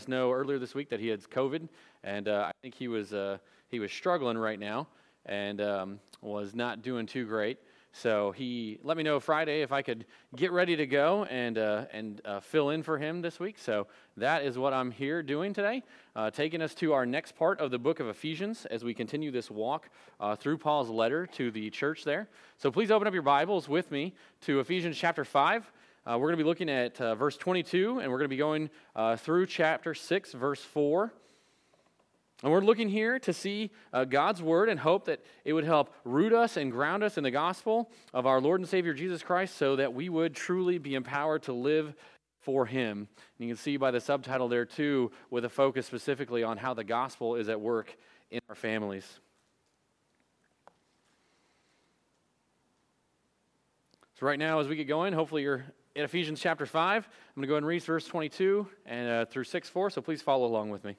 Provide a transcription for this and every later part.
Know earlier this week that he had COVID, and I think he was struggling right now and was not doing too great. So he let me know Friday if I could get ready to go and fill in for him this week. So that is what I'm here doing today, taking us to our next part of the book of Ephesians as we continue this walk through Paul's letter to the church there. So please open up your Bibles with me to Ephesians chapter 5. We're going to be looking at verse 22, and we're going to be going through chapter 6, verse 4. And we're looking here to see God's word and hope that it would help root us and ground us in the gospel of our Lord and Savior Jesus Christ so that we would truly be empowered to live for Him. And you can see by the subtitle there, too, with a focus specifically on how the gospel is at work in our families. So right now, as we get going, hopefully you're in Ephesians chapter 5, I'm going to go ahead and read verse 22 and through 6:4, so please follow along with me.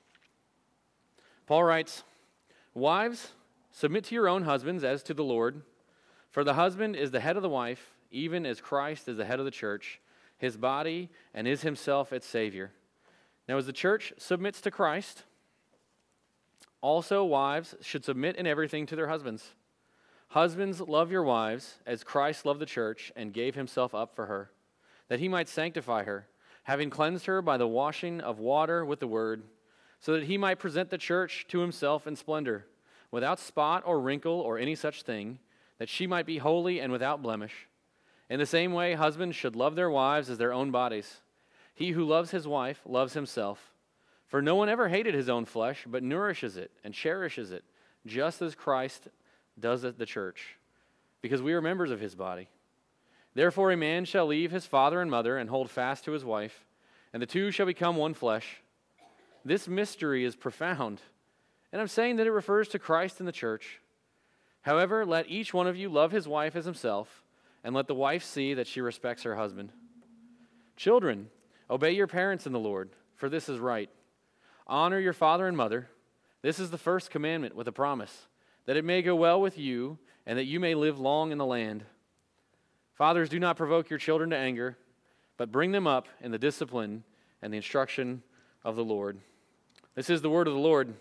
Paul writes, "Wives, submit to your own husbands as to the Lord, for the husband is the head of the wife, even as Christ is the head of the church, his body, and is himself its Savior. Now as the church submits to Christ, also wives should submit in everything to their husbands. Husbands, love your wives, as Christ loved the church and gave himself up for her, that he might sanctify her, having cleansed her by the washing of water with the word, so that he might present the church to himself in splendor, without spot or wrinkle or any such thing, that she might be holy and without blemish. In the same way, husbands should love their wives as their own bodies. He who loves his wife loves himself. For no one ever hated his own flesh, but nourishes it and cherishes it, just as Christ does at the church, because we are members of his body. Therefore a man shall leave his father and mother and hold fast to his wife, and the two shall become one flesh. This mystery is profound, and I'm saying that it refers to Christ and the church. However, let each one of you love his wife as himself, and let the wife see that she respects her husband. Children, obey your parents in the Lord, for this is right. Honor your father and mother. This is the first commandment with a promise, that it may go well with you, and that you may live long in the land. Fathers, do not provoke your children to anger, but bring them up in the discipline and the instruction of the Lord." This is the word of the Lord.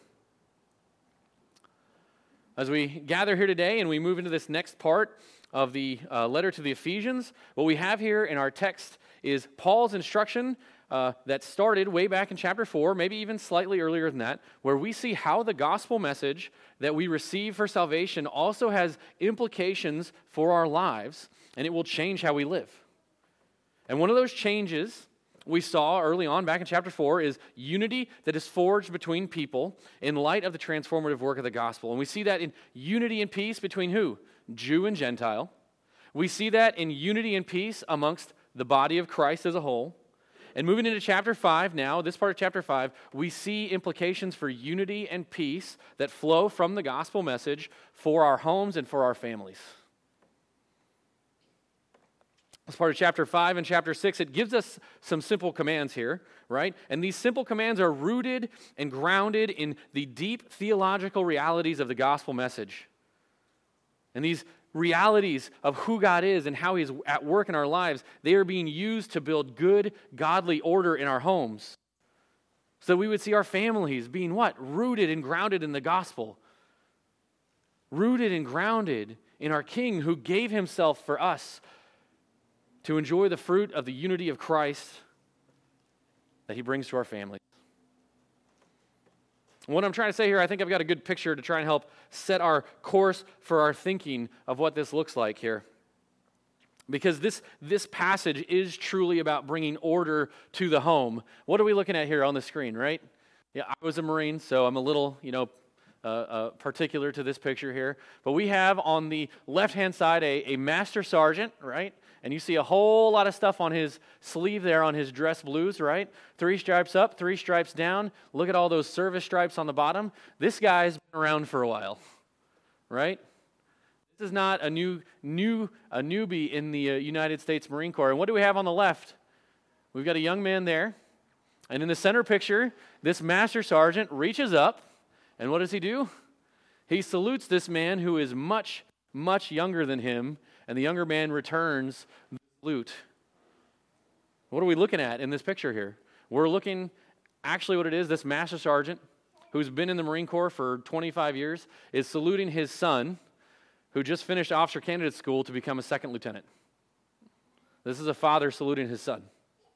As we gather here today and we move into this next part of the letter to the Ephesians, what we have here in our text is Paul's instruction that started way back in chapter 4, maybe even slightly earlier than that, where we see how the gospel message that we receive for salvation also has implications for our lives, and it will change how we live. And one of those changes we saw early on back in chapter 4 is unity that is forged between people in light of the transformative work of the gospel. And we see that in unity and peace between who? Jew and Gentile. We see that in unity and peace amongst the body of Christ as a whole. And moving into chapter 5 now, this part of chapter 5, we see implications for unity and peace that flow from the gospel message for our homes and for our families. As part of chapter 5 and chapter 6, it gives us some simple commands here, right? And these simple commands are rooted and grounded in the deep theological realities of the gospel message. And these realities of who God is and how He's at work in our lives, they are being used to build good, godly order in our homes. So we would see our families being what? Rooted and grounded in the gospel. Rooted and grounded in our King who gave Himself for us to enjoy the fruit of the unity of Christ that He brings to our families. What I'm trying to say here, I think I've got a good picture to try and help set our course for our thinking of what this looks like here. Because this passage is truly about bringing order to the home. What are we looking at here on the screen, right? Yeah, I was a Marine, so I'm a little, particular to this picture here. But we have on the left-hand side a master sergeant, right? And you see a whole lot of stuff on his sleeve there on his dress blues, right? 3 stripes up, 3 stripes down. Look at all those service stripes on the bottom. This guy's been around for a while, right? This is not a newbie in the United States Marine Corps. And what do we have on the left? We've got a young man there. And in the center picture, this master sergeant reaches up. And what does he do? He salutes this man who is much, much younger than him. And the younger man returns the salute. What are we looking at in this picture here? We're looking actually what it is, this master sergeant, who's been in the Marine Corps for 25 years, is saluting his son, who just finished officer candidate school to become a second lieutenant. This is a father saluting his son.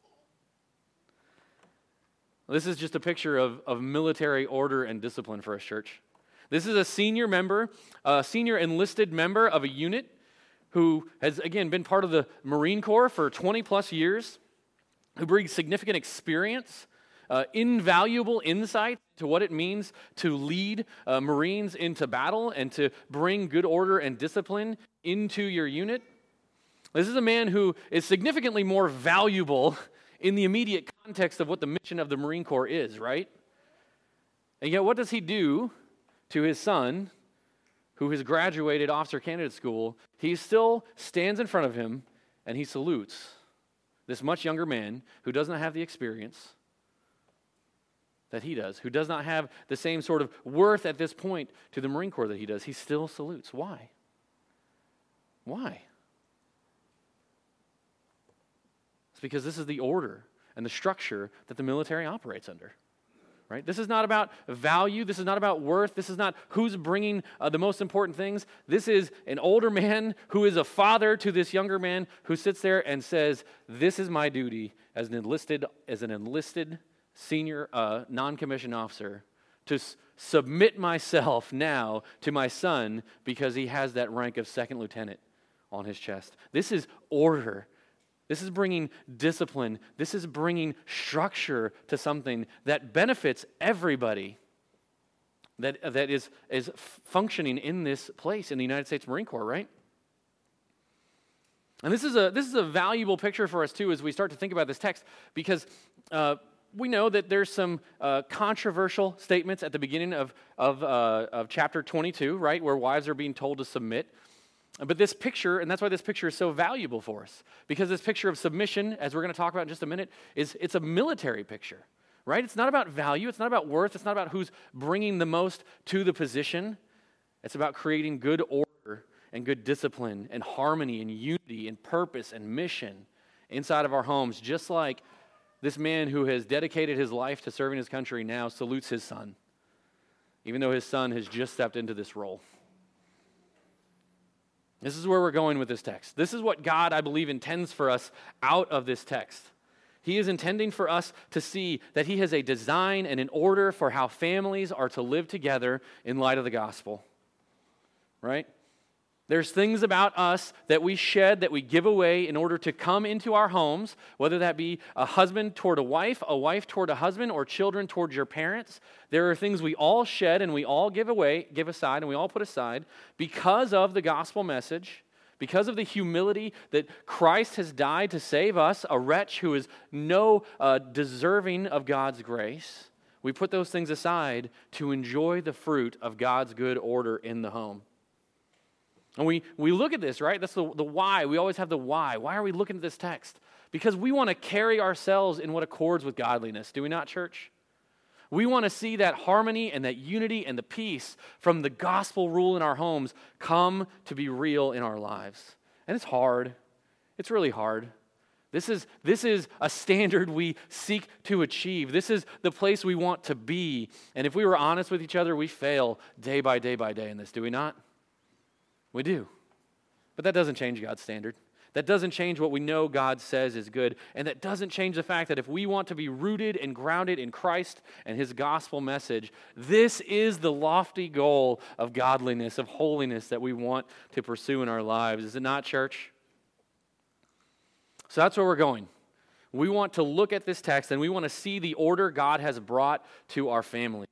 This is just a picture of military order and discipline for us, church. This is a senior enlisted member of a unit who has, again, been part of the Marine Corps for 20 plus years, who brings significant experience, invaluable insight to what it means to lead Marines into battle and to bring good order and discipline into your unit. This is a man who is significantly more valuable in the immediate context of what the mission of the Marine Corps is, right? And yet what does he do to his son, who has graduated officer candidate school? He still stands in front of him and he salutes this much younger man who does not have the experience that he does, who does not have the same sort of worth at this point to the Marine Corps that he does. He still salutes. Why? Why? It's because this is the order and the structure that the military operates under. Right? This is not about value. This is not about worth. This is not who's bringing the most important things. This is an older man who is a father to this younger man who sits there and says, "This is my duty as an enlisted senior non-commissioned officer to submit myself now to my son because he has that rank of second lieutenant on his chest." This is order. This is bringing discipline. This is bringing structure to something that benefits everybody that is functioning in this place in the United States Marine Corps, right? And this is a valuable picture for us too as we start to think about this text, because we know that there's some controversial statements at the beginning of chapter 22, right, where wives are being told to submit. But this picture, and that's why this picture is so valuable for us, because this picture of submission, as we're going to talk about in just a minute, it's a military picture, right? It's not about value. It's not about worth. It's not about who's bringing the most to the position. It's about creating good order and good discipline and harmony and unity and purpose and mission inside of our homes, just like this man who has dedicated his life to serving his country now salutes his son, even though his son has just stepped into this role. This is where we're going with this text. This is what God, I believe, intends for us out of this text. He is intending for us to see that He has a design and an order for how families are to live together in light of the gospel. Right? There's things about us that we shed, that we give away in order to come into our homes, whether that be a husband toward a wife toward a husband, or children towards your parents. There are things we all shed and we all give aside, and we all put aside because of the gospel message, because of the humility that Christ has died to save us, a wretch who is no deserving of God's grace. We put those things aside to enjoy the fruit of God's good order in the home. And we look at this, right? That's the why. We always have the why. Why are we looking at this text? Because we want to carry ourselves in what accords with godliness. Do we not, church? We want to see that harmony and that unity and the peace from the gospel rule in our homes come to be real in our lives. And it's hard. It's really hard. This is a standard we seek to achieve. This is the place we want to be. And if we were honest with each other, we fail day by day by day in this, do we not? We do. But that doesn't change God's standard. That doesn't change what we know God says is good. And that doesn't change the fact that if we want to be rooted and grounded in Christ and His gospel message, this is the lofty goal of godliness, of holiness that we want to pursue in our lives. Is it not, church? So that's where we're going. We want to look at this text and we want to see the order God has brought to our families.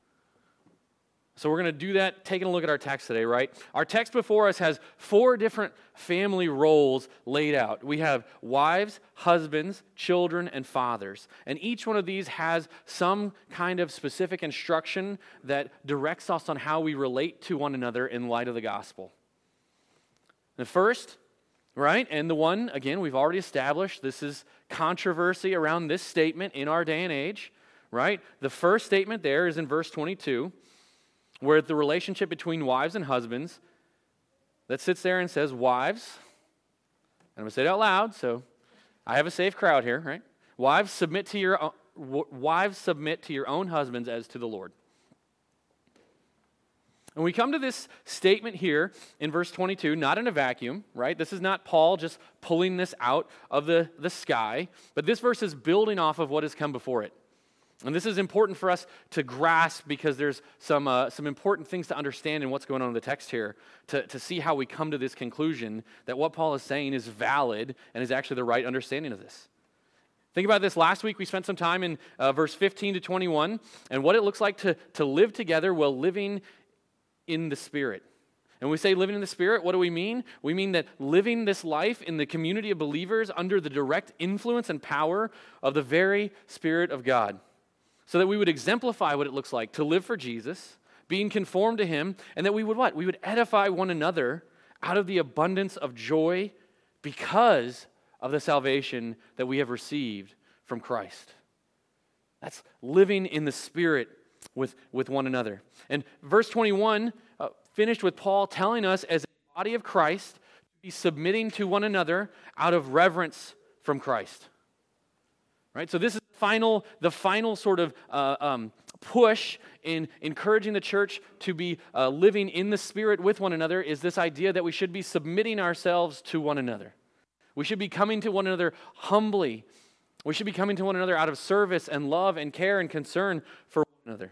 So we're going to do that, taking a look at our text today, right? Our text before us has 4 different family roles laid out. We have wives, husbands, children, and fathers. And each one of these has some kind of specific instruction that directs us on how we relate to one another in light of the gospel. The first, right, and the one, again, we've already established, this is controversy around this statement in our day and age, right? The first statement there is in verse 22. Where the relationship between wives and husbands that sits there and says, wives, and I'm going to say it out loud, so I have a safe crowd here, right? Wives, submit to your wives, submit to your own husbands as to the Lord. And we come to this statement here in verse 22, not in a vacuum, right? This is not Paul just pulling this out of the sky, but this verse is building off of what has come before it. And this is important for us to grasp because there's some important things to understand in what's going on in the text here to see how we come to this conclusion that what Paul is saying is valid and is actually the right understanding of this. Think about this. Last week we spent some time in verse 15 to 21 and what it looks like to live together while living in the Spirit. And when we say living in the Spirit, what do we mean? We mean that living this life in the community of believers under the direct influence and power of the very Spirit of God. So that we would exemplify what it looks like to live for Jesus, being conformed to Him, and that we would what? We would edify one another out of the abundance of joy because of the salvation that we have received from Christ. That's living in the Spirit with one another. And verse 21 finished with Paul telling us as a body of Christ to be submitting to one another out of reverence from Christ. Right? So this is the final sort of push in encouraging the church to be living in the Spirit with one another is this idea that we should be submitting ourselves to one another. We should be coming to one another humbly. We should be coming to one another out of service and love and care and concern for one another.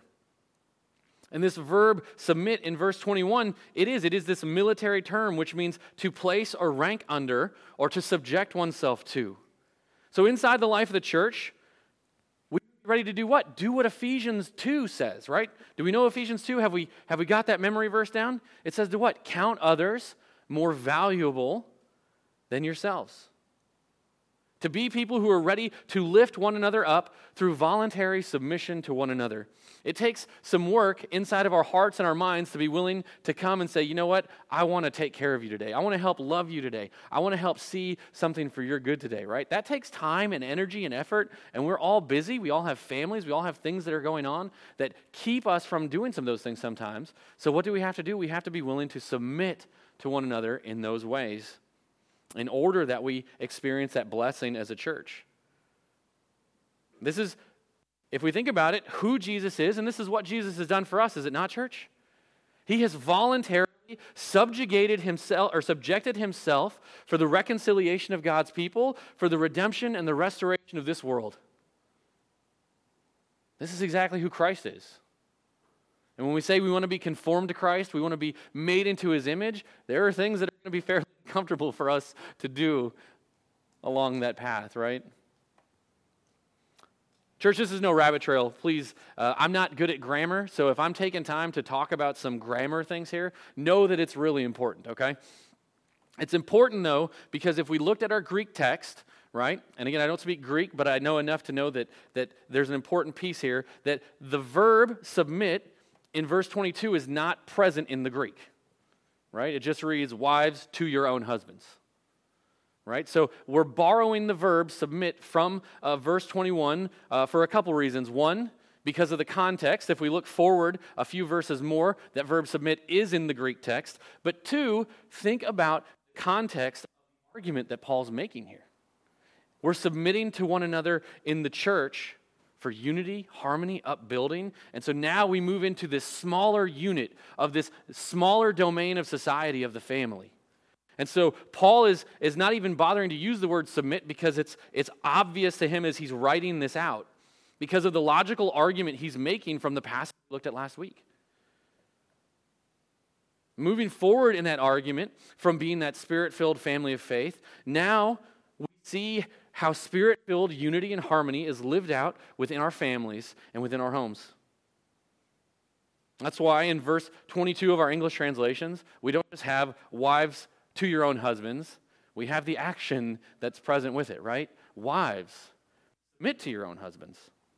And this verb submit in verse 21, it is this military term which means to place or rank under or to subject oneself to. So inside the life of the church, we're ready to do what? Do what Ephesians 2 says, right? Do we know Ephesians 2? Have we got that memory verse down? It says to what? Count others more valuable than yourselves. To be people who are ready to lift one another up through voluntary submission to one another. It takes some work inside of our hearts and our minds to be willing to come and say, you know what? I want to take care of you today. I want to help love you today. I want to help see something for your good today, right? That takes time and energy and effort, and we're all busy. We all have families. We all have things that are going on that keep us from doing some of those things sometimes. So what do we have to do? We have to be willing to submit to one another in those ways in order that we experience that blessing as a church. This is, if we think about it, who Jesus is, and this is what Jesus has done for us, is it not, church? He has voluntarily subjected himself for the reconciliation of God's people, for the redemption and the restoration of this world. This is exactly who Christ is. And when we say we want to be conformed to Christ, we want to be made into His image, there are things that are going to be fairly comfortable for us to do along that path, right? Church, this is no rabbit trail. Please, I'm not good at grammar, so if I'm taking time to talk about some grammar things here, know that it's really important, okay? It's important, though, because if we looked at our Greek text, right, and again, I don't speak Greek, but I know enough to know that there's an important piece here, that the verb submit in verse 22 is not present in the Greek, right? It just reads, wives to your own husbands, right? So we're borrowing the verb submit from verse 21 for a couple reasons. One, because of the context. If we look forward a few verses more, that verb submit is in the Greek text. But two, think about the context of the argument that Paul's making here. We're submitting to one another in the church for unity, harmony, upbuilding. And so now we move into this smaller unit of this smaller domain of society of the family. And so Paul is not even bothering to use the word submit because it's obvious to him as he's writing this out because of the logical argument he's making from the passage we looked at last week. Moving forward in that argument from being that Spirit-filled family of faith, now we see how Spirit-filled unity and harmony is lived out within our families and within our homes. That's why in verse 22 of our English translations, we don't just have wives to your own husbands. We have the action that's present with it, right? Wives, submit to your own husbands.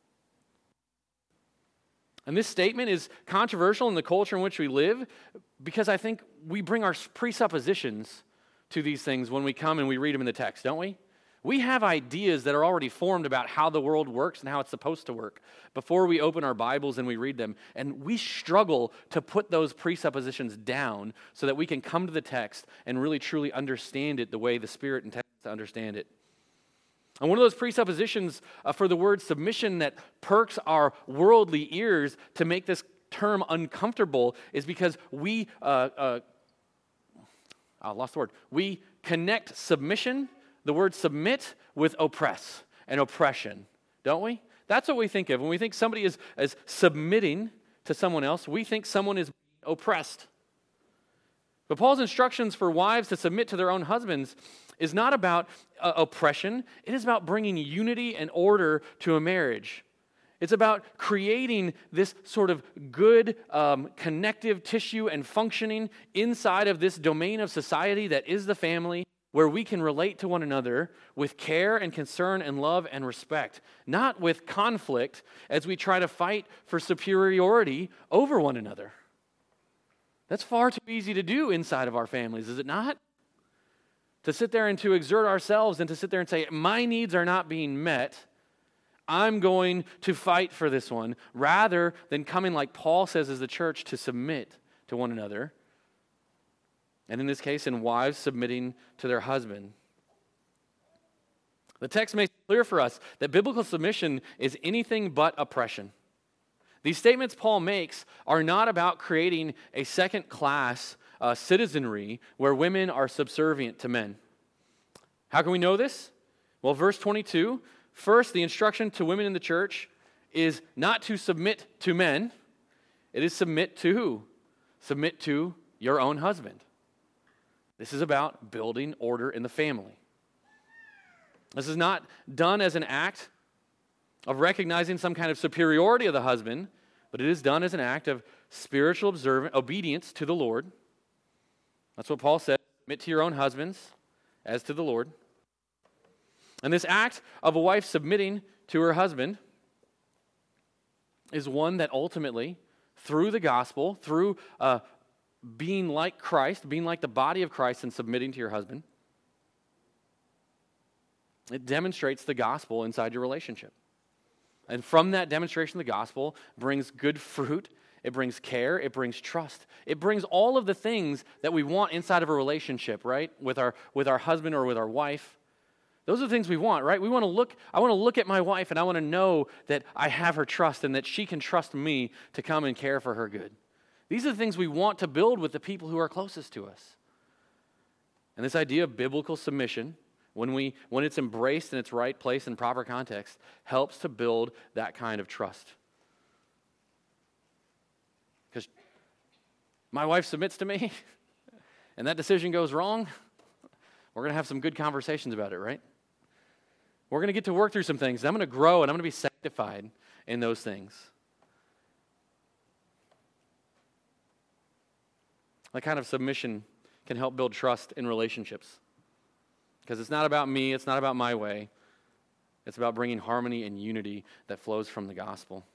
And this statement is controversial in the culture in which we live because I think we bring our presuppositions to these things when we come and we read them in the text, don't we? We have ideas that are already formed about how the world works and how it's supposed to work before we open our Bibles and we read them. And we struggle to put those presuppositions down so that we can come to the text and really truly understand it the way the Spirit intends to understand it. And one of those presuppositions for the word submission that perks our worldly ears to make this term uncomfortable is because we, I lost the word, we connect submission, the word submit, with oppress and oppression, don't we? That's what we think of. When we think somebody is submitting to someone else, we think someone is oppressed. But Paul's instructions for wives to submit to their own husbands is not about oppression. It is about bringing unity and order to a marriage. It's about creating this sort of good connective tissue and functioning inside of this domain of society that is the family, where we can relate to one another with care and concern and love and respect, not with conflict as we try to fight for superiority over one another. That's far too easy to do inside of our families, is it not? To sit there and to exert ourselves and to sit there and say, my needs are not being met, I'm going to fight for this one, rather than coming, like Paul says as the church, to submit to one another. And in this case, in wives submitting to their husband. The text makes it clear for us that biblical submission is anything but oppression. These statements Paul makes are not about creating a second-class citizenry where women are subservient to men. How can we know this? Well, verse 22, first, the instruction to women in the church is not to submit to men. It is submit to who? Submit to your own husband. This is about building order in the family. This is not done as an act of recognizing some kind of superiority of the husband, but it is done as an act of spiritual obedience to the Lord. That's what Paul said, submit to your own husbands as to the Lord. And this act of a wife submitting to her husband is one that ultimately, through the gospel, through being like Christ, being like the body of Christ and submitting to your husband, it demonstrates the gospel inside your relationship. And from that demonstration of the gospel brings good fruit, it brings care, it brings trust. It brings all of the things that we want inside of a relationship, right? With our husband or with our wife. Those are the things we want, right? I want to look at my wife and I want to know that I have her trust and that she can trust me to come and care for her good. These are the things we want to build with the people who are closest to us. And this idea of biblical submission, when it's embraced in its right place and proper context, helps to build that kind of trust. Because my wife submits to me, and that decision goes wrong, we're going to have some good conversations about it, right? We're going to get to work through some things. I'm going to grow, and I'm going to be sanctified in those things. That kind of submission can help build trust in relationships. Because it's not about me, it's not about my way. It's about bringing harmony and unity that flows from the gospel.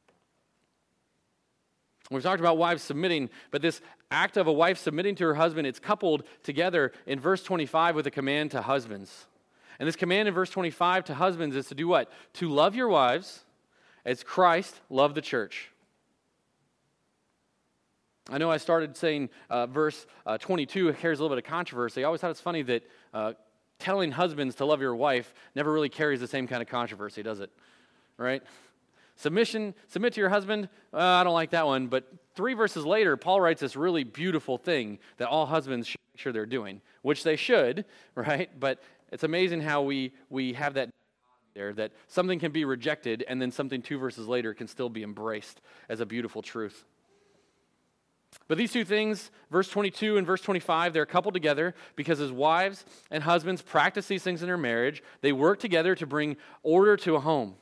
We've talked about wives submitting, but this act of a wife submitting to her husband, it's coupled together in verse 25 with a command to husbands. And this command in verse 25 to husbands is to do what? To love your wives as Christ loved the church. I know I started saying verse 22 carries a little bit of controversy. I always thought it's funny that telling husbands to love your wife never really carries the same kind of controversy, does it? Right? Submit to your husband, I don't like that one. But 3 verses later, Paul writes this really beautiful thing that all husbands should make sure they're doing, which they should, right? But it's amazing how we have that there, that something can be rejected and then something 2 verses later can still be embraced as a beautiful truth. But these two things, verse 22 and verse 25, they're coupled together because as wives and husbands practice these things in their marriage, they work together to bring order to a home.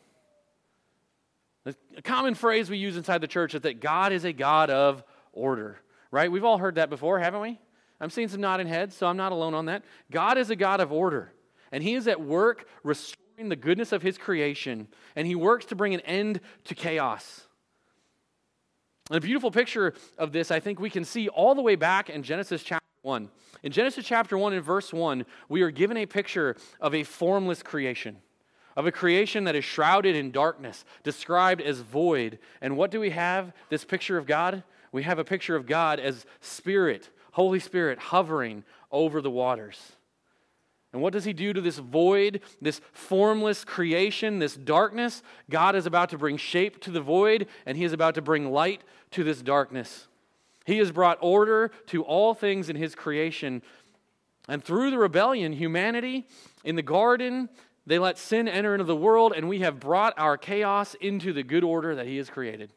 A common phrase we use inside the church is that God is a God of order, right? We've all heard that before, haven't we? I'm seeing some nodding heads, so I'm not alone on that. God is a God of order, and He is at work restoring the goodness of His creation, and He works to bring an end to chaos. And a beautiful picture of this, I think we can see all the way back in Genesis chapter 1. In Genesis chapter 1 and verse 1, we are given a picture of a formless creation, of a creation that is shrouded in darkness, described as void. And what do we have, this picture of God? We have a picture of God as Spirit, Holy Spirit, hovering over the waters. And what does he do to this void, this formless creation, this darkness? God is about to bring shape to the void, and he is about to bring light to this darkness. He has brought order to all things in his creation. And through the rebellion, humanity in the garden, they let sin enter into the world, and we have brought our chaos into the good order that he has created.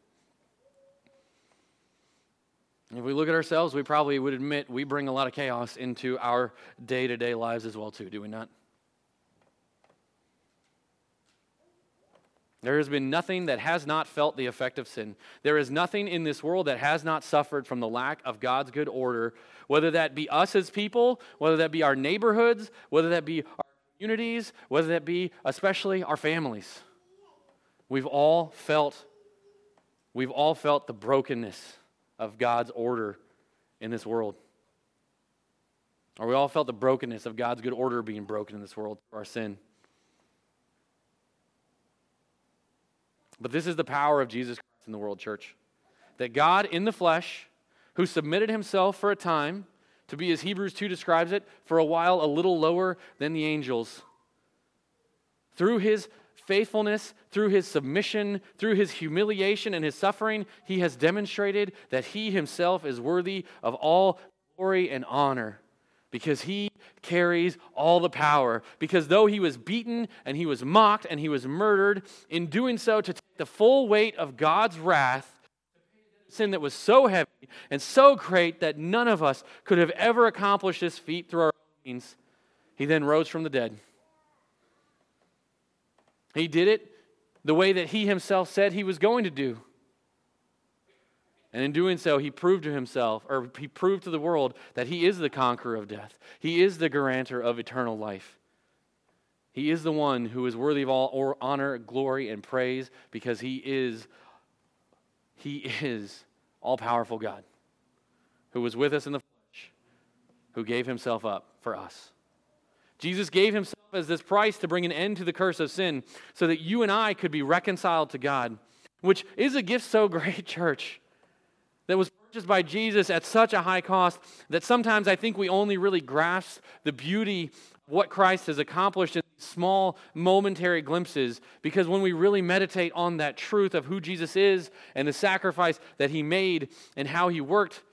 If we look at ourselves, we probably would admit we bring a lot of chaos into our day-to-day lives as well too, do we not? There has been nothing that has not felt the effect of sin. There is nothing in this world that has not suffered from the lack of God's good order, whether that be us as people, whether that be our neighborhoods, whether that be our communities, whether that be especially our families. We've all felt the brokenness of God's order in this world. Or we all felt the brokenness of God's good order being broken in this world through our sin. But this is the power of Jesus Christ in the world, church. That God in the flesh, who submitted himself for a time to be, as Hebrews 2 describes it, for a while a little lower than the angels, through his faithfulness, through his submission, through his humiliation and his suffering, he has demonstrated that he himself is worthy of all glory and honor because he carries all the power. Because though he was beaten and he was mocked and he was murdered, in doing so to take the full weight of God's wrath, sin that was so heavy and so great that none of us could have ever accomplished this feat through our own means, he then rose from the dead. He did it the way that he himself said he was going to do. And in doing so, he proved to himself, or he proved to the world, that he is the conqueror of death. He is the guarantor of eternal life. He is the one who is worthy of all honor, glory, and praise because he is all-powerful God who was with us in the flesh, who gave himself up for us. Jesus gave himself as this price to bring an end to the curse of sin so that you and I could be reconciled to God, which is a gift so great, church, that was purchased by Jesus at such a high cost that sometimes I think we only really grasp the beauty of what Christ has accomplished in small momentary glimpses, because when we really meditate on that truth of who Jesus is and the sacrifice that he made and how he worked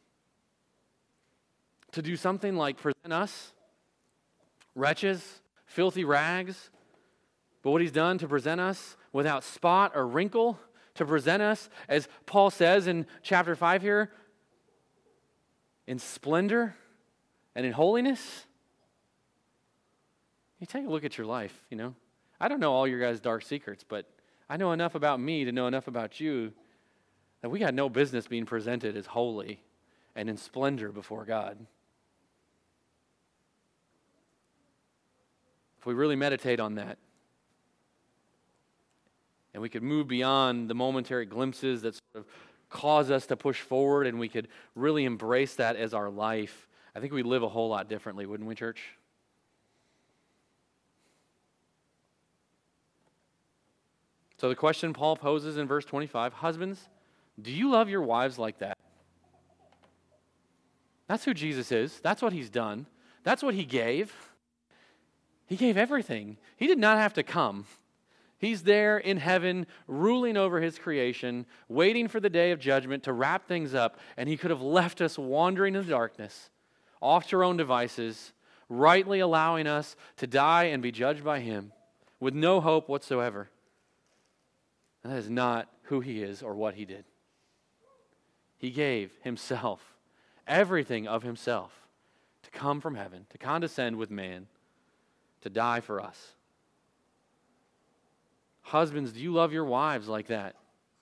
to do something like present us wretches, filthy rags, but what he's done to present us without spot or wrinkle, to present us, as Paul says in chapter 5 here, in splendor and in holiness. You take a look at your life, I don't know all your guys' dark secrets, but I know enough about me to know enough about you that we got no business being presented as holy and in splendor before God. If we really meditate on that, and we could move beyond the momentary glimpses that sort of cause us to push forward, and we could really embrace that as our life, I think we'd live a whole lot differently, wouldn't we, church? So the question Paul poses in verse 25, husbands, do you love your wives like that? That's who Jesus is. That's what he's done. That's what he gave. He gave everything. He did not have to come. He's there in heaven, ruling over his creation, waiting for the day of judgment to wrap things up, and he could have left us wandering in the darkness, off to our own devices, rightly allowing us to die and be judged by him with no hope whatsoever. And that is not who he is or what he did. He gave himself, everything of himself, to come from heaven, to condescend with man, to die for us. Husbands, do you love your wives like that?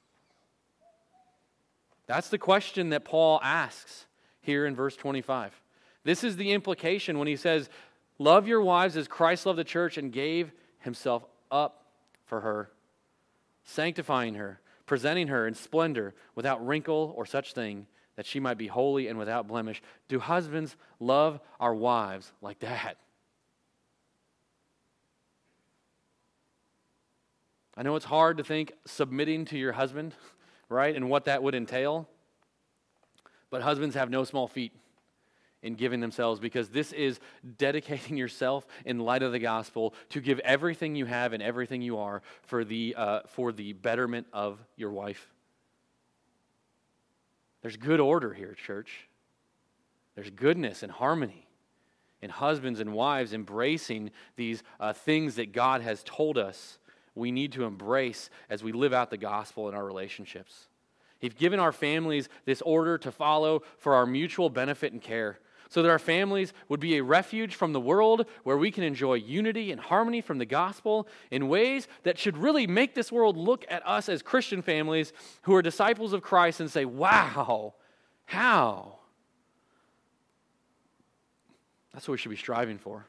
That's the question that Paul asks here in verse 25. This is the implication when he says, love your wives as Christ loved the church and gave himself up for her, sanctifying her, presenting her in splendor without wrinkle or such thing, that she might be holy and without blemish. Do husbands love our wives like that? I know it's hard to think submitting to your husband, right, and what that would entail. But husbands have no small feat in giving themselves, because this is dedicating yourself in light of the gospel to give everything you have and everything you are for the betterment of your wife. There's good order here, church. There's goodness and harmony in husbands and wives embracing these things that God has told us we need to embrace as we live out the gospel in our relationships. He's given our families this order to follow for our mutual benefit and care, so that our families would be a refuge from the world where we can enjoy unity and harmony from the gospel in ways that should really make this world look at us as Christian families who are disciples of Christ and say, wow, how? That's what we should be striving for.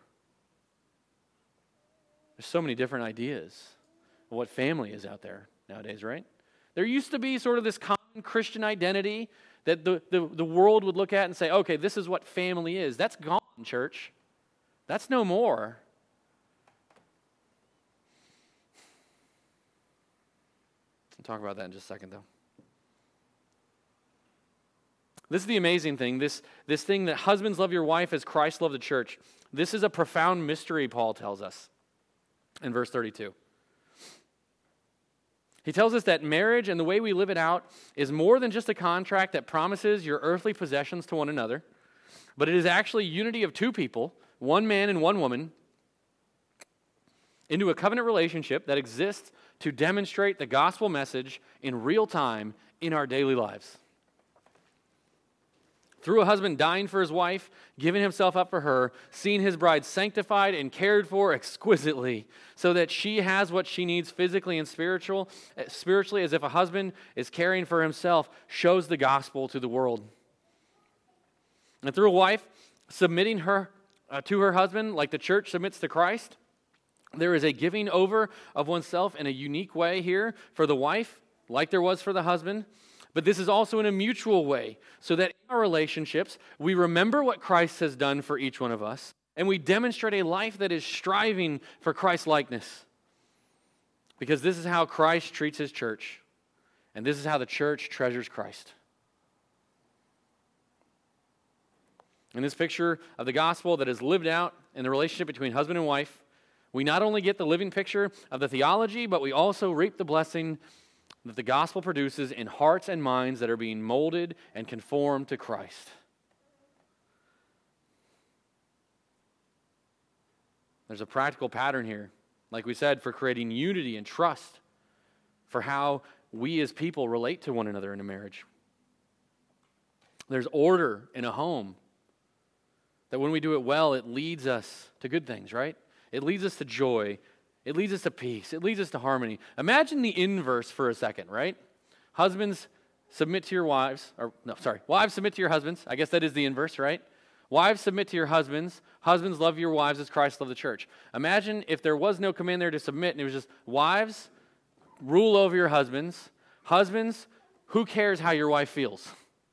There's so many different ideas of what family is out there nowadays, right? There used to be sort of this common Christian identity that the world would look at and say, okay, this is what family is. That's gone, church. That's no more. We'll talk about that in just a second, though. This is the amazing thing, this thing that husbands love your wife as Christ loved the church. This is a profound mystery, Paul tells us in verse 32. He tells us that marriage and the way we live it out is more than just a contract that promises your earthly possessions to one another, but it is actually unity of two people, one man and one woman, into a covenant relationship that exists to demonstrate the gospel message in real time in our daily lives. Through a husband dying for his wife, giving himself up for her, seeing his bride sanctified and cared for exquisitely so that she has what she needs physically and spiritually, as if a husband is caring for himself, shows the gospel to the world. And through a wife submitting her to her husband like the church submits to Christ, there is a giving over of oneself in a unique way here for the wife, like there was for the husband. But this is also in a mutual way, so that in our relationships, we remember what Christ has done for each one of us, and we demonstrate a life that is striving for Christ's likeness. Because this is how Christ treats his church, and this is how the church treasures Christ. In this picture of the gospel that is lived out in the relationship between husband and wife, we not only get the living picture of the theology, but we also reap the blessing that the gospel produces in hearts and minds that are being molded and conformed to Christ. There's a practical pattern here, like we said, for creating unity and trust, for how we as people relate to one another in a marriage. There's order in a home, that when we do it well, it leads us to good things, right? It leads us to joy. It leads us to peace. It leads us to harmony. Imagine the inverse for a second, right? Husbands, submit to your wives. Wives, submit to your husbands. I guess that is the inverse, right? Wives, submit to your husbands. Husbands, love your wives as Christ loved the church. Imagine if there was no command there to submit, and it was just, wives, rule over your husbands. Husbands, who cares how your wife feels?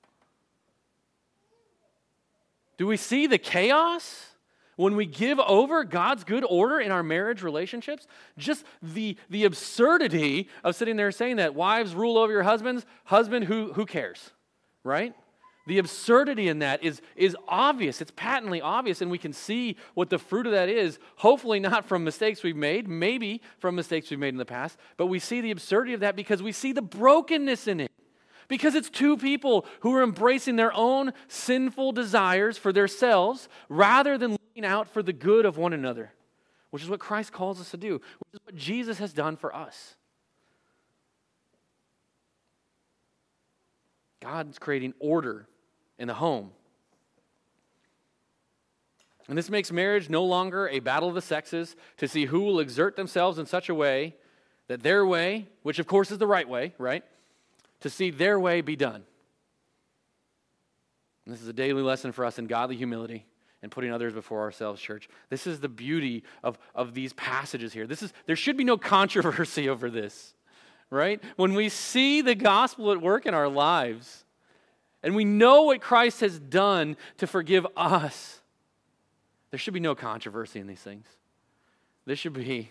Do we see the chaos? When we give over God's good order in our marriage relationships, just the absurdity of sitting there saying that wives rule over your husbands, husband, who cares, right? The absurdity in that is obvious. It's patently obvious, and we can see what the fruit of that is, hopefully not from mistakes we've made, maybe from mistakes we've made in the past, but we see the absurdity of that because we see the brokenness in it. Because it's two people who are embracing their own sinful desires for themselves rather than looking out for the good of one another, which is what Christ calls us to do, which is what Jesus has done for us. God's creating order in the home. And this makes marriage no longer a battle of the sexes to see who will exert themselves in such a way that their way, which of course is the right way, right? To see their way be done. And this is a daily lesson for us in godly humility and putting others before ourselves, church. This is the beauty of these passages here. There should be no controversy over this, right? When we see the gospel at work in our lives, and we know what Christ has done to forgive us, there should be no controversy in these things. This should be,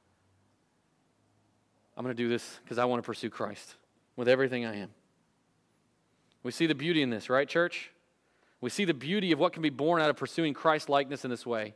I'm going to do this because I want to pursue Christ with everything I am. We see the beauty in this, right, church? We see the beauty of what can be born out of pursuing Christ-likeness in this way.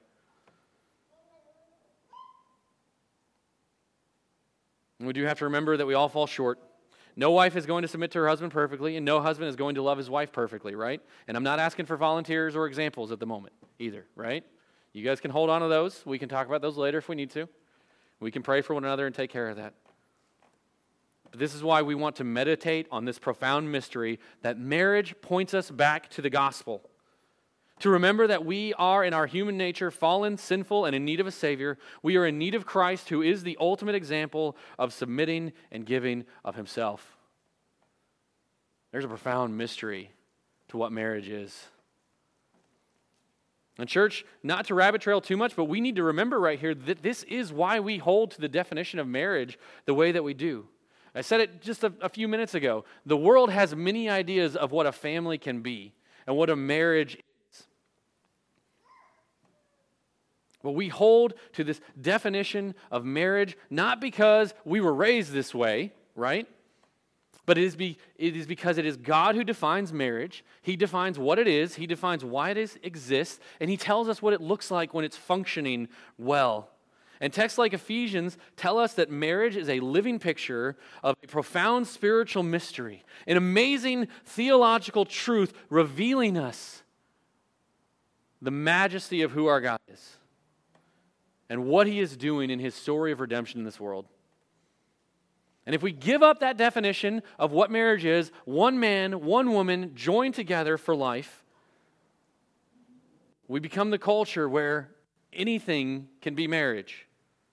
And we do have to remember that we all fall short. No wife is going to submit to her husband perfectly, and no husband is going to love his wife perfectly, right? And I'm not asking for volunteers or examples at the moment either, right? You guys can hold on to those. We can talk about those later if we need to. We can pray for one another and take care of that. But this is why we want to meditate on this profound mystery that marriage points us back to the gospel. To remember that we are in our human nature fallen, sinful, and in need of a Savior. We are in need of Christ, who is the ultimate example of submitting and giving of himself. There's a profound mystery to what marriage is. And church, not to rabbit trail too much, but we need to remember right here that this is why we hold to the definition of marriage the way that we do. I said it just a few minutes ago. The world has many ideas of what a family can be and what a marriage is. But we hold to this definition of marriage not because we were raised this way, right? But it is because it is God who defines marriage. He defines what it is. He defines why it exists. And he tells us what it looks like when it's functioning well. And texts like Ephesians tell us that marriage is a living picture of a profound spiritual mystery, an amazing theological truth revealing us the majesty of who our God is and what he is doing in his story of redemption in this world. And if we give up that definition of what marriage is, one man, one woman joined together for life, we become the culture where anything can be marriage.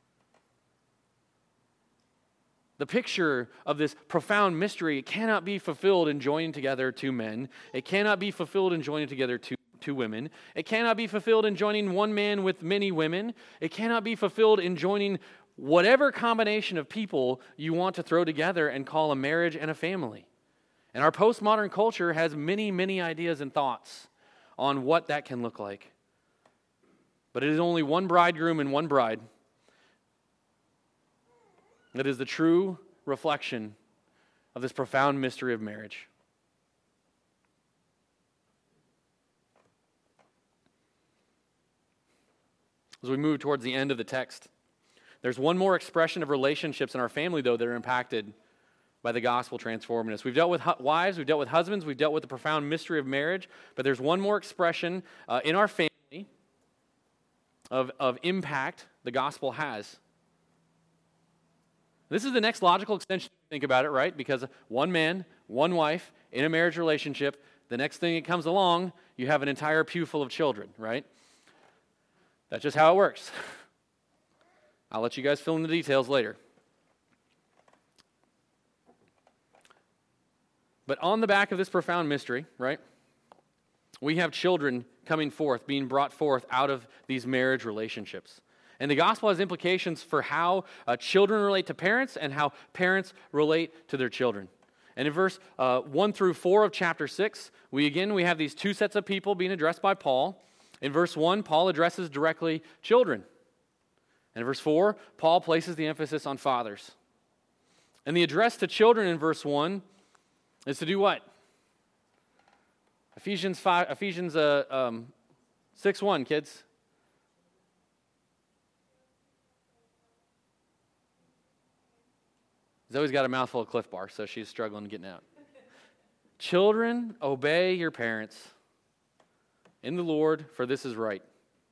The picture of this profound mystery, it cannot be fulfilled in joining together two men. It cannot be fulfilled in joining together two women. It cannot be fulfilled in joining one man with many women. It cannot be fulfilled in joining whatever combination of people you want to throw together and call a marriage and a family. And our postmodern culture has many, many ideas and thoughts on what that can look like. But it is only one bridegroom and one bride that is the true reflection of this profound mystery of marriage. As we move towards the end of the text, there's one more expression of relationships in our family, though, that are impacted by the gospel transforming us. We've dealt with wives, we've dealt with husbands, we've dealt with the profound mystery of marriage, but there's one more expression in our family of impact the gospel has. This is the next logical extension, think about it, right? Because one man, one wife, in a marriage relationship, the next thing that comes along, you have an entire pew full of children, right? That's just how it works. I'll let you guys fill in the details later. But on the back of this profound mystery, right, we have children coming forth, being brought forth out of these marriage relationships. And the gospel has implications for how children relate to parents and how parents relate to their children. And in verse 1 through 4 of chapter 6, we have these two sets of people being addressed by Paul. In verse 1, Paul addresses directly children. And in verse 4, Paul places the emphasis on fathers. And the address to children in verse 1 is to do what? Ephesians 6:1, kids. Zoe's got a mouthful of Cliff Bar, so she's struggling getting out. Children, obey your parents in the Lord, for this is right.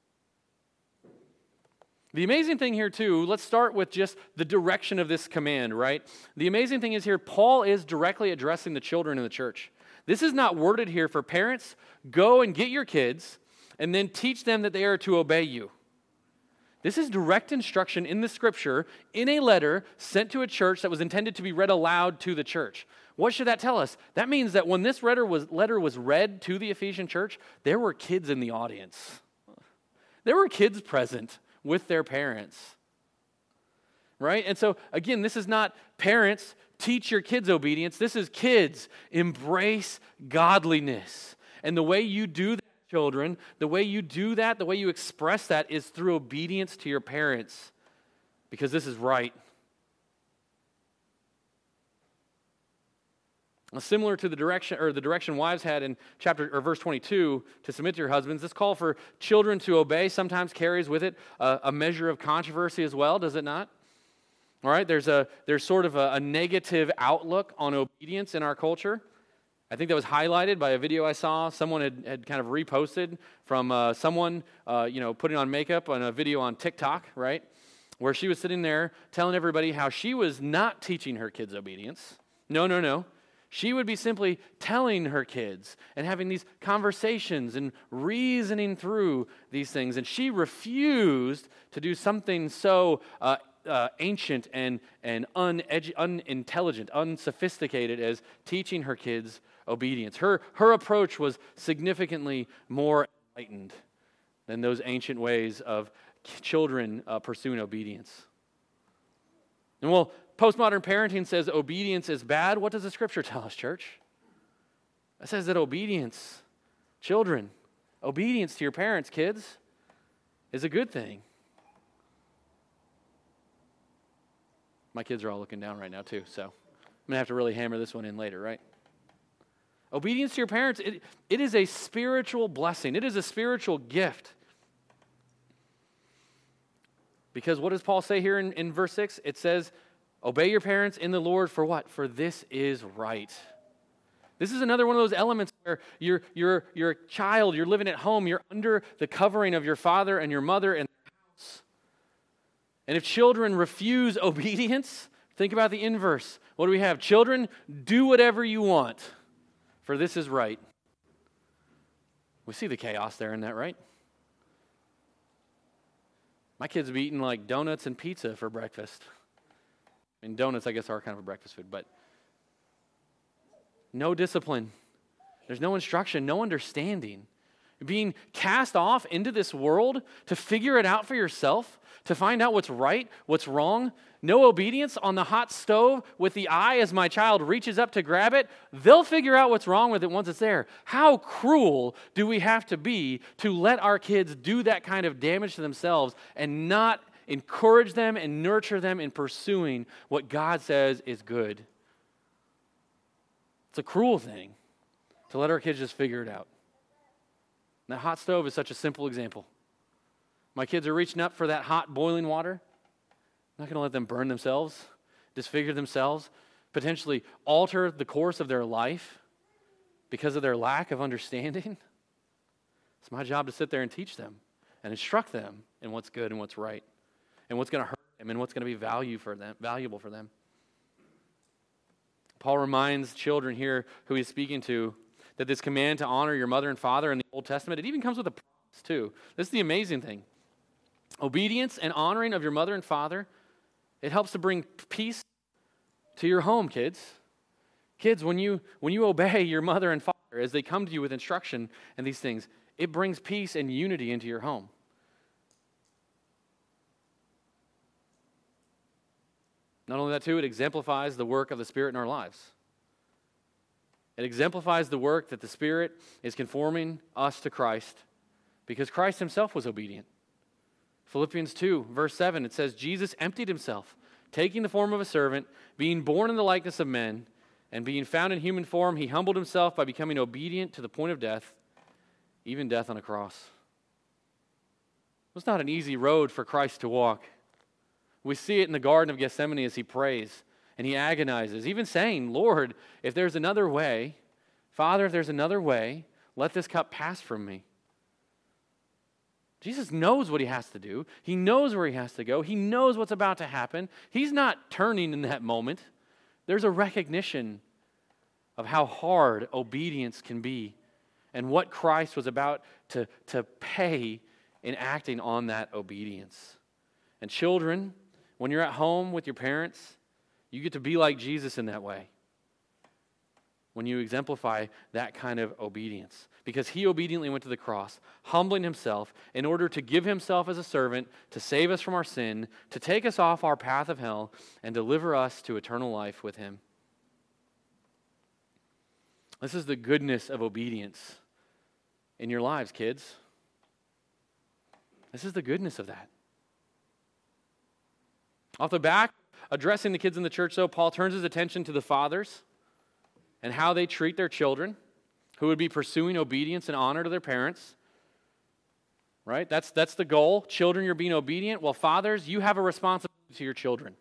The amazing thing here, too, let's start with just the direction of this command, right? The amazing thing is here, Paul is directly addressing the children in the church. This is not worded here for parents, go and get your kids and then teach them that they are to obey you. This is direct instruction in the scripture in a letter sent to a church that was intended to be read aloud to the church. What should that tell us? That means that when this letter was read to the Ephesian church, there were kids in the audience. There were kids present with their parents. Right? And so, again, this is not parents, teach your kids obedience. This is kids, embrace godliness. And the way you do that, children, the way you do that, the way you express that is through obedience to your parents, because this is right. Similar to the direction wives had in verse 22 to submit to your husbands, this call for children to obey sometimes carries with it a measure of controversy as well, does it not? All right, there's sort of a negative outlook on obedience in our culture. I think that was highlighted by a video I saw. Someone had kind of reposted from someone putting on makeup on a video on TikTok, right, where she was sitting there telling everybody how she was not teaching her kids obedience. No. She would be simply telling her kids and having these conversations and reasoning through these things. And she refused to do something so ancient and unintelligent, unsophisticated as teaching her kids obedience. Her approach was significantly more enlightened than those ancient ways of children pursuing obedience. And well, postmodern parenting says obedience is bad. What does the Scripture tell us, church? It says that obedience, children, obedience to your parents, kids, is a good thing. My kids are all looking down right now too, so I'm going to have to really hammer this one in later, right? Obedience to your parents, it is a spiritual blessing. It is a spiritual gift. Because what does Paul say here in verse 6? It says, obey your parents in the Lord for what? For this is right. This is another one of those elements where you're a child, you're living at home, you're under the covering of your father and your mother in the house. And if children refuse obedience, think about the inverse. What do we have? Children, do whatever you want, for this is right. We see the chaos there in that, right? My kids have eaten like donuts and pizza for breakfast. I mean, donuts, I guess, are kind of a breakfast food, but no discipline. There's no instruction, no understanding. Being cast off into this world to figure it out for yourself, to find out what's right, what's wrong. No obedience on the hot stove with the eye as my child reaches up to grab it. They'll figure out what's wrong with it once it's there. How cruel do we have to be to let our kids do that kind of damage to themselves and not encourage them and nurture them in pursuing what God says is good? It's a cruel thing to let our kids just figure it out. And that hot stove is such a simple example. My kids are reaching up for that hot boiling water. I'm not going to let them burn themselves, disfigure themselves, potentially alter the course of their life because of their lack of understanding. It's my job to sit there and teach them and instruct them in what's good and what's right and what's going to hurt them and what's going to be valuable for them. Paul reminds children here who he's speaking to that this command to honor your mother and father in the Old Testament, it even comes with a promise too. This is the amazing thing. Obedience and honoring of your mother and father, it helps to bring peace to your home, kids. Kids, when you obey your mother and father as they come to you with instruction and these things, it brings peace and unity into your home. Not only that too, it exemplifies the work of the Spirit in our lives. It exemplifies the work that the Spirit is conforming us to Christ because Christ himself was obedient. Philippians 2, verse 7, it says, Jesus emptied himself, taking the form of a servant, being born in the likeness of men, and being found in human form, he humbled himself by becoming obedient to the point of death, even death on a cross. It was not an easy road for Christ to walk. We see it in the Garden of Gethsemane as he prays and he agonizes, even saying, Lord, if there's another way, Father, if there's another way, let this cup pass from me. Jesus knows what he has to do. He knows where he has to go. He knows what's about to happen. He's not turning in that moment. There's a recognition of how hard obedience can be and what Christ was about to pay in acting on that obedience. And children, when you're at home with your parents, you get to be like Jesus in that way. When you exemplify that kind of obedience. Because he obediently went to the cross, humbling himself in order to give himself as a servant, to save us from our sin, to take us off our path of hell, and deliver us to eternal life with him. This is the goodness of obedience in your lives, kids. This is the goodness of that. Off the back, addressing the kids in the church, though, Paul turns his attention to the fathers. and how they treat their children, who would be pursuing obedience and honor to their parents. Right? That's the goal. Children, you're being obedient. Well, fathers, you have a responsibility to your children.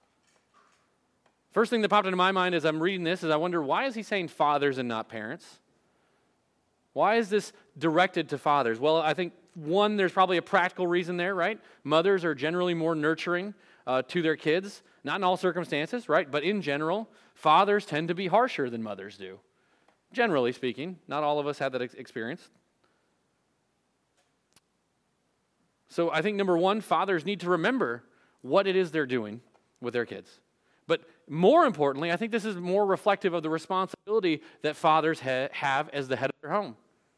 First thing that popped into my mind as I'm reading this is I wonder, why is he saying fathers and not parents? Why is this directed to fathers? Well, I think, one, there's probably a practical reason there, right? Mothers are generally more nurturing to their kids, not in all circumstances, right? But in general, fathers tend to be harsher than mothers do. Generally speaking, not all of us have that experience. So I think, number one, fathers need to remember what it is they're doing with their kids. But more importantly, I think this is more reflective of the responsibility that fathers have as the head of their home.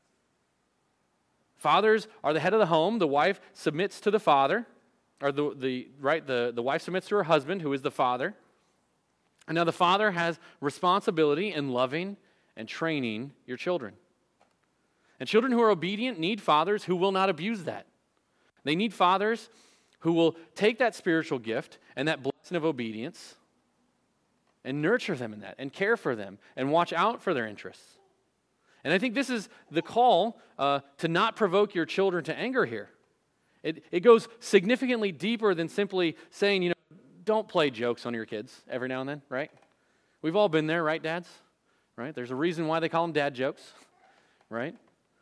Fathers are the head of the home. The wife submits to the father, or the wife submits to her husband, who is the father. And now the father has responsibility in loving and training your children. And children who are obedient need fathers who will not abuse that. They need fathers who will take that spiritual gift and that blessing of obedience and nurture them in that and care for them and watch out for their interests. And I think this is the call to not provoke your children to anger here. It goes significantly deeper than simply saying, don't play jokes on your kids every now and then, right? We've all been there, right, dads? Right? There's a reason why they call them dad jokes, right?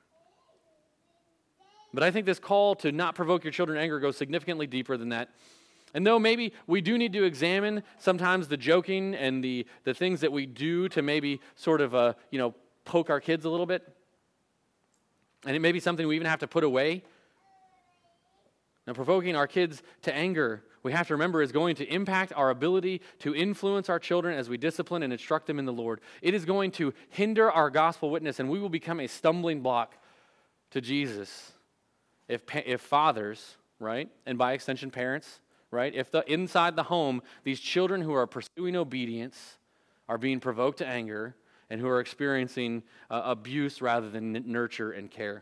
But I think this call to not provoke your children to anger goes significantly deeper than that. And though maybe we do need to examine sometimes the joking and the things that we do to maybe sort of, poke our kids a little bit, and it may be something we even have to put away. Now, provoking our kids to anger, we have to remember, is going to impact our ability to influence our children as we discipline and instruct them in the Lord. It is going to hinder our gospel witness, and we will become a stumbling block to Jesus if fathers, right, and by extension parents, right, if inside the home, these children who are pursuing obedience are being provoked to anger and who are experiencing abuse rather than nurture and care.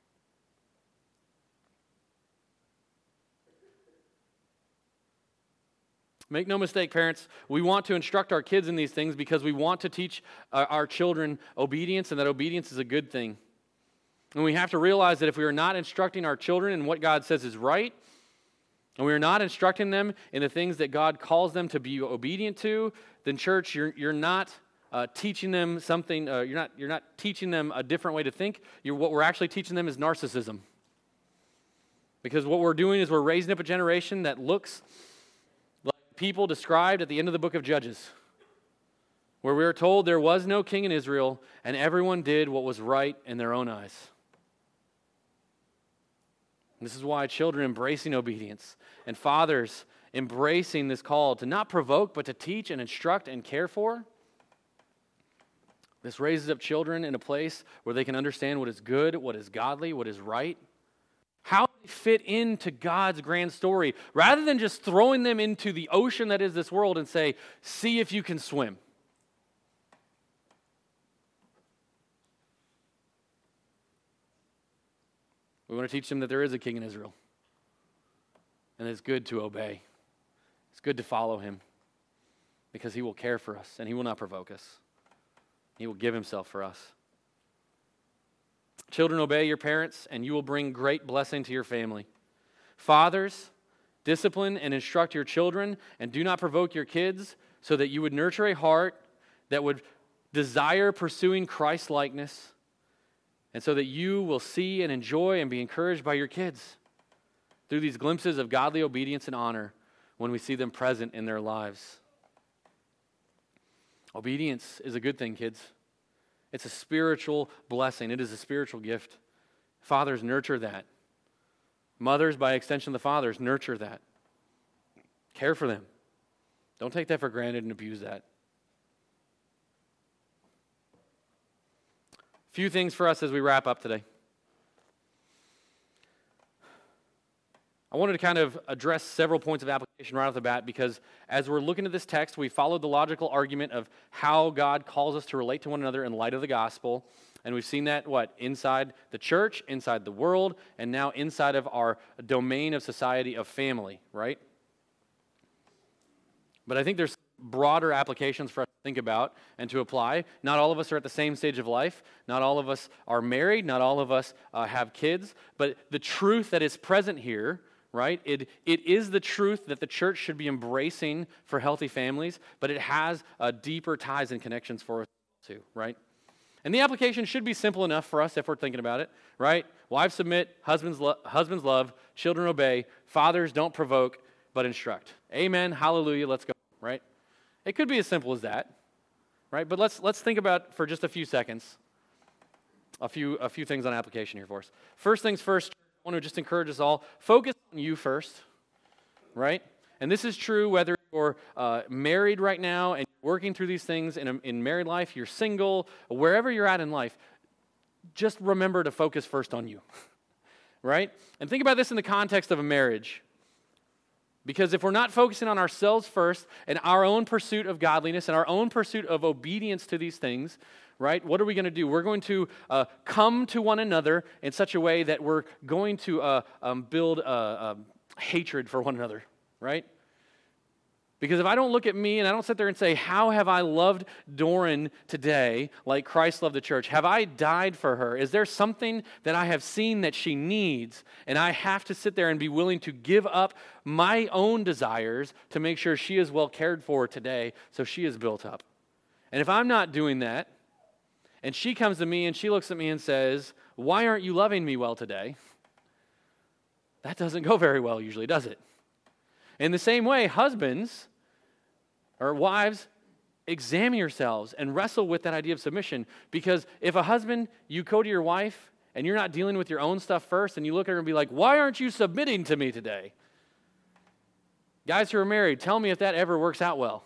Make no mistake, parents, we want to instruct our kids in these things because we want to teach our children obedience, and that obedience is a good thing. And we have to realize that if we are not instructing our children in what God says is right, and we are not instructing them in the things that God calls them to be obedient to, then church, you're not teaching them something. You're not teaching them a different way to think. What we're actually teaching them is narcissism. Because what we're doing is we're raising up a generation that looks like people described at the end of the book of Judges, where we are told there was no king in Israel, and everyone did what was right in their own eyes. This is why children embracing obedience and fathers embracing this call to not provoke, but to teach and instruct and care for. This raises up children in a place where they can understand what is good, what is godly, what is right, how they fit into God's grand story, rather than just throwing them into the ocean that is this world and say, see if you can swim. We want to teach them that there is a king in Israel. And it's good to obey. It's good to follow him. Because he will care for us and he will not provoke us. He will give himself for us. Children, obey your parents and you will bring great blessing to your family. Fathers, discipline and instruct your children and do not provoke your kids so that you would nurture a heart that would desire pursuing Christ-likeness, and so that you will see and enjoy and be encouraged by your kids through these glimpses of godly obedience and honor when we see them present in their lives. Obedience is a good thing, kids. It's a spiritual blessing. It is a spiritual gift. Fathers, nurture that. Mothers, by extension, the fathers, nurture that. Care for them. Don't take that for granted and abuse that. Few things for us as we wrap up today. I wanted to kind of address several points of application right off the bat because as we're looking at this text, we followed the logical argument of how God calls us to relate to one another in light of the gospel. And we've seen that, inside the church, inside the world, and now inside of our domain of society of family, right? But I think there's broader applications for us to think about and to apply. Not all of us are at the same stage of life. Not all of us are married. Not all of us have kids. But the truth that is present here, right, it is the truth that the church should be embracing for healthy families, but it has deeper ties and connections for us too, right? And the application should be simple enough for us if we're thinking about it, right? Wives submit, husbands love, children obey, fathers don't provoke, but instruct. Amen, hallelujah, let's go, right? It could be as simple as that, right? But let's think about, for just a few seconds, a few things on application here for us. First things first, I want to just encourage us all, focus on you first, right? And this is true whether you're married right now and working through these things in married life, you're single, wherever you're at in life, just remember to focus first on you, right? And think about this in the context of a marriage. Because if we're not focusing on ourselves first and our own pursuit of godliness and our own pursuit of obedience to these things, right, what are we going to do? We're going to come to one another in such a way that we're going to build hatred for one another, right? Because if I don't look at me and I don't sit there and say, how have I loved Doran today like Christ loved the church? Have I died for her? Is there something that I have seen that she needs? And I have to sit there and be willing to give up my own desires to make sure she is well cared for today so she is built up. And if I'm not doing that, and she comes to me and she looks at me and says, why aren't you loving me well today? That doesn't go very well usually, does it? In the same way, husbands or wives, examine yourselves and wrestle with that idea of submission. Because if a husband, you go to your wife and you're not dealing with your own stuff first, and you look at her and be like, why aren't you submitting to me today? Guys who are married, tell me if that ever works out well.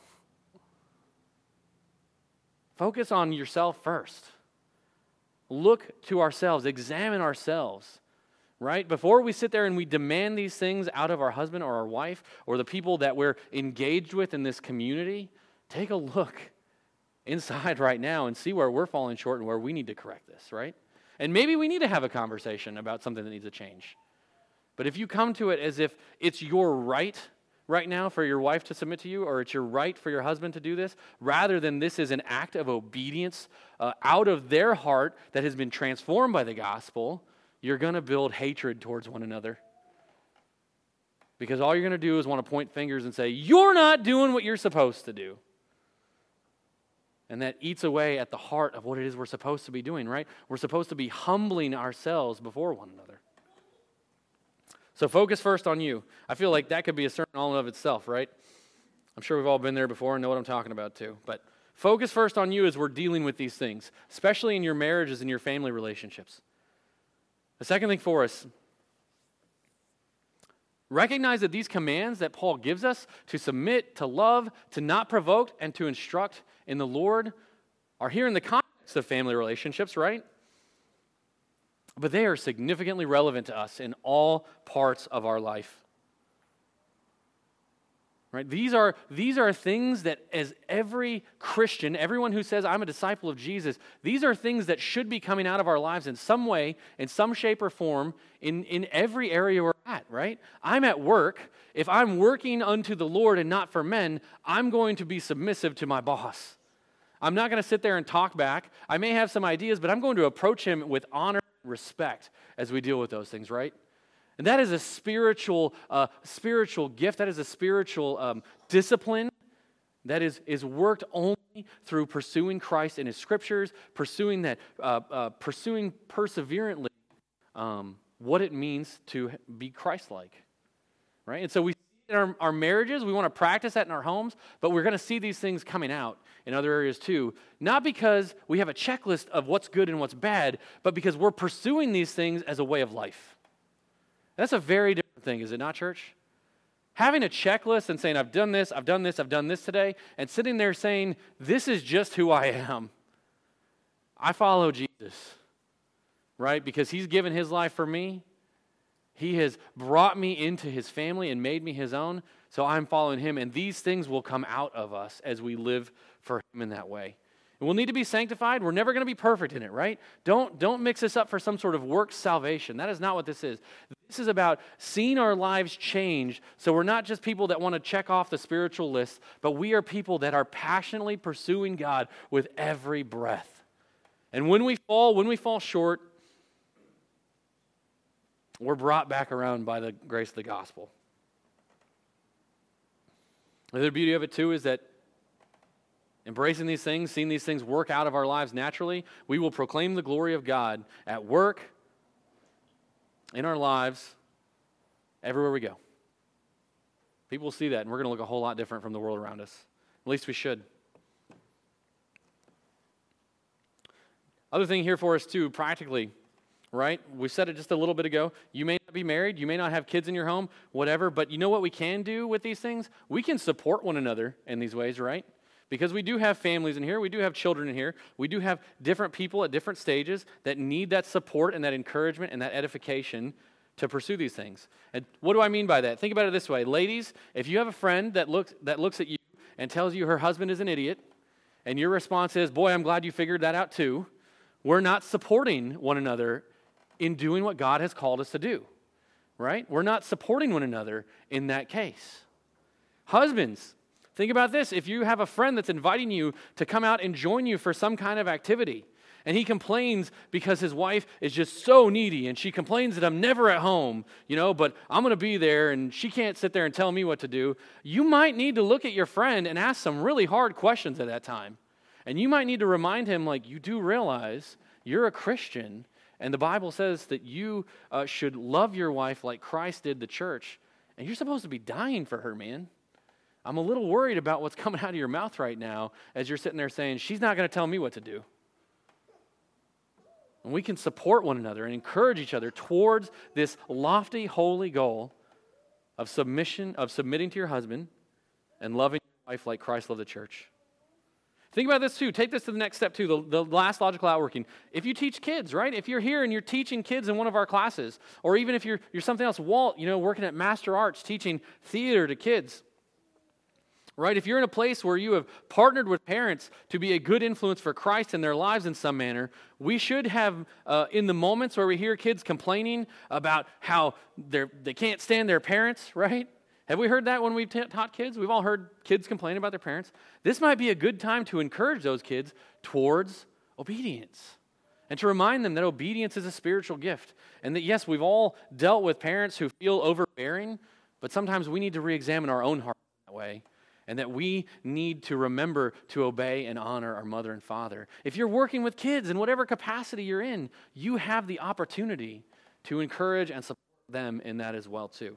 Focus on yourself first. Look to ourselves, examine ourselves. Right? Before we sit there and we demand these things out of our husband or our wife or the people that we're engaged with in this community, take a look inside right now and see where we're falling short and where we need to correct this, right? And maybe we need to have a conversation about something that needs to change. But if you come to it as if it's your right now for your wife to submit to you, or it's your right for your husband to do this, rather than this is an act of obedience out of their heart that has been transformed by the gospel, you're going to build hatred towards one another. Because all you're going to do is want to point fingers and say, you're not doing what you're supposed to do. And that eats away at the heart of what it is we're supposed to be doing, right? We're supposed to be humbling ourselves before one another. So focus first on you. I feel like that could be a sermon all in of itself, right? I'm sure we've all been there before and know what I'm talking about too. But focus first on you as we're dealing with these things, especially in your marriages and your family relationships. The second thing for us, recognize that these commands that Paul gives us to submit, to love, to not provoke, and to instruct in the Lord are here in the context of family relationships, right? But they are significantly relevant to us in all parts of our life. Right? These are things that as every Christian, everyone who says, I'm a disciple of Jesus, these are things that should be coming out of our lives in some way, in some shape or form, in every area we're at, right? I'm at work. If I'm working unto the Lord and not for men, I'm going to be submissive to my boss. I'm not going to sit there and talk back. I may have some ideas, but I'm going to approach him with honor and respect as we deal with those things, right? And that is a spiritual gift. That is a spiritual discipline that is worked only through pursuing Christ in His Scriptures, pursuing perseverantly what it means to be Christ-like, right? And so we see it in our marriages. We want to practice that in our homes, but we're going to see these things coming out in other areas too. Not because we have a checklist of what's good and what's bad, but because we're pursuing these things as a way of life. That's a very different thing, is it not, church? Having a checklist and saying, I've done this today, and sitting there saying, this is just who I am. I follow Jesus, right? Because He's given His life for me. He has brought me into His family and made me His own, so I'm following Him, and these things will come out of us as we live for Him in that way. And we'll need to be sanctified. We're never going to be perfect in it, right? Don't mix this up for some sort of works salvation. That is not what this is. This is about seeing our lives change, so we're not just people that want to check off the spiritual list, but we are people that are passionately pursuing God with every breath. And when we fall short, we're brought back around by the grace of the gospel. The beauty of it, too, is that embracing these things, seeing these things work out of our lives naturally, we will proclaim the glory of God at work, in our lives, everywhere we go. People will see that, and we're going to look a whole lot different from the world around us. At least we should. Other thing here for us, too, practically, right? We said it just a little bit ago. You may not be married. You may not have kids in your home, whatever. But you know what we can do with these things? We can support one another in these ways, right? Because we do have families in here. We do have children in here. We do have different people at different stages that need that support and that encouragement and that edification to pursue these things. And what do I mean by that? Think about it this way. Ladies, if you have a friend that looks at you and tells you her husband is an idiot, and your response is, boy, I'm glad you figured that out too, we're not supporting one another in doing what God has called us to do, right? We're not supporting one another in that case. Husbands, think about this. If you have a friend that's inviting you to come out and join you for some kind of activity, and he complains because his wife is just so needy, and she complains that I'm never at home, but I'm going to be there, and she can't sit there and tell me what to do, you might need to look at your friend and ask some really hard questions at that time. And you might need to remind him, you do realize you're a Christian, and the Bible says that you should love your wife like Christ did the church, and you're supposed to be dying for her, man. I'm a little worried about what's coming out of your mouth right now as you're sitting there saying, she's not going to tell me what to do. And we can support one another and encourage each other towards this lofty, holy goal of submitting to your husband and loving your wife like Christ loved the church. Think about this too. Take this to the next step too, the last logical outworking. If you teach kids, right? If you're here and you're teaching kids in one of our classes, or even if you're something else, Walt, working at Master Arts, teaching theater to kids, right? If you're in a place where you have partnered with parents to be a good influence for Christ in their lives in some manner, we should have, in the moments where we hear kids complaining about how they can't stand their parents, right? Have we heard that when we've taught kids? We've all heard kids complain about their parents. This might be a good time to encourage those kids towards obedience and to remind them that obedience is a spiritual gift and that, yes, we've all dealt with parents who feel overbearing, but sometimes we need to re-examine our own heart that way and that we need to remember to obey and honor our mother and father. If you're working with kids in whatever capacity you're in, you have the opportunity to encourage and support them in that as well too.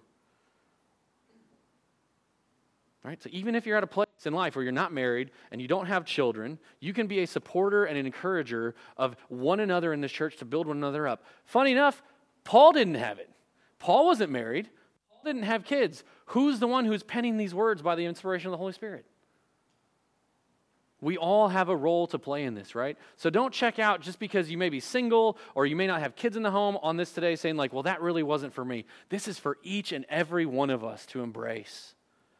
Right? So even if you're at a place in life where you're not married and you don't have children, you can be a supporter and an encourager of one another in this church to build one another up. Funny enough, Paul didn't have it. Paul wasn't married. Paul didn't have kids. Who's the one who's penning these words by the inspiration of the Holy Spirit? We all have a role to play in this, right? So don't check out just because you may be single or you may not have kids in the home on this today saying well, that really wasn't for me. This is for each and every one of us to embrace.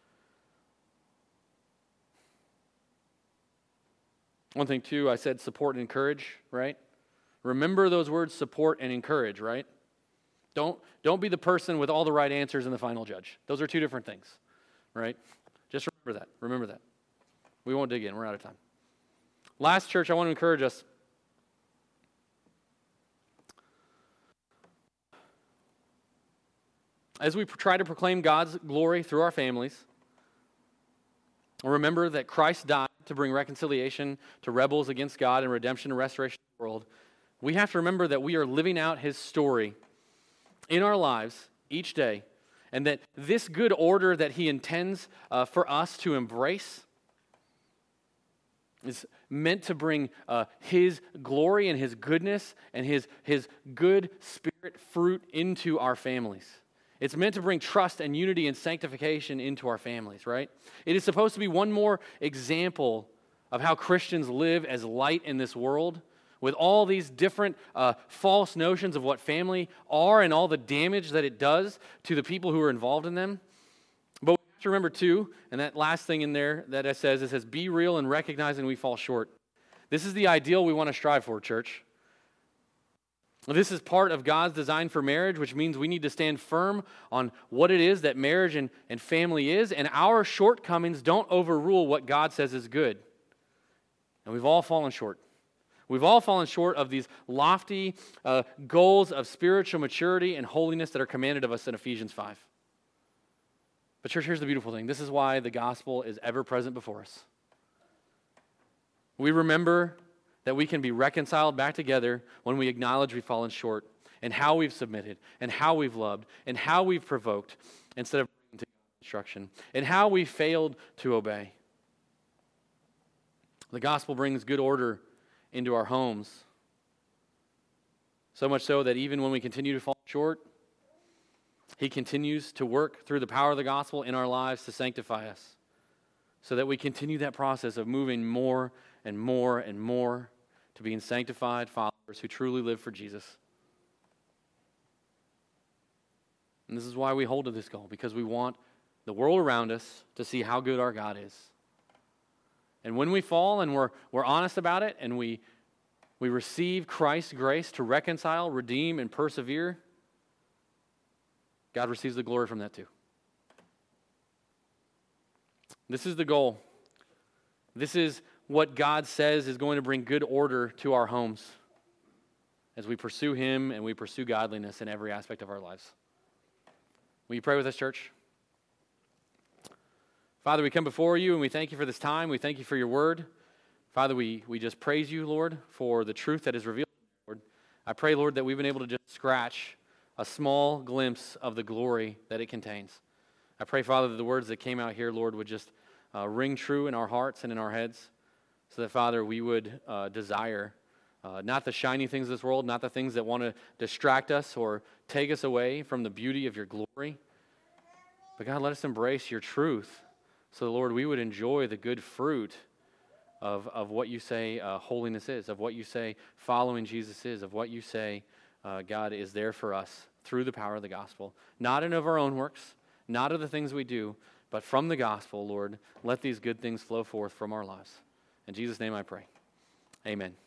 One thing, too, I said support and encourage, right? Remember those words, support and encourage, right? Don't be the person with all the right answers and the final judge. Those are two different things, right? Just remember that. Remember that. We won't dig in. We're out of time. Last, church, I want to encourage us. As we try to proclaim God's glory through our families, remember that Christ died to bring reconciliation to rebels against God and redemption and restoration of the world. We have to remember that we are living out His story in our lives each day, and that this good order that He intends for us to embrace is meant to bring His glory and His goodness and His good spirit fruit into our families. It's meant to bring trust and unity and sanctification into our families, right? It is supposed to be one more example of how Christians live as light in this world with all these different false notions of what family are and all the damage that it does to the people who are involved in them. But we have to remember too, and that last thing in there that it says, be real and recognizing we fall short. This is the ideal we want to strive for, church. This is part of God's design for marriage, which means we need to stand firm on what it is that marriage and family is, and our shortcomings don't overrule what God says is good. And we've all fallen short. We've all fallen short of these lofty goals of spiritual maturity and holiness that are commanded of us in Ephesians 5. But church, here's the beautiful thing. This is why the gospel is ever present before us. We remember that we can be reconciled back together when we acknowledge we've fallen short, and how we've submitted, and how we've loved, and how we've provoked instead of bringing to instruction, and how we failed to obey. The gospel brings good order into our homes, so much so that even when we continue to fall short, He continues to work through the power of the gospel in our lives to sanctify us, so that we continue that process of moving more and more and more to being sanctified followers who truly live for Jesus. And this is why we hold to this goal, because we want the world around us to see how good our God is. And when we fall and we're honest about it, and we receive Christ's grace to reconcile, redeem, and persevere, God receives the glory from that too. This is the goal. This is what God says is going to bring good order to our homes as we pursue Him and we pursue godliness in every aspect of our lives. Will you pray with us, church? Father, we come before You and we thank You for this time. We thank You for Your word. Father, we just praise You, Lord, for the truth that is revealed. Lord, I pray, Lord, that we've been able to just scratch a small glimpse of the glory that it contains. I pray, Father, that the words that came out here, Lord, would just ring true in our hearts and in our heads, so that, Father, we would desire not the shiny things of this world, not the things that want to distract us or take us away from the beauty of Your glory. But God, let us embrace Your truth, so, Lord, we would enjoy the good fruit of what You say holiness is, of what You say following Jesus is, of what You say God is there for us through the power of the gospel. Not in of our own works, not of the things we do, but from the gospel, Lord, let these good things flow forth from our lives. In Jesus' name I pray. Amen.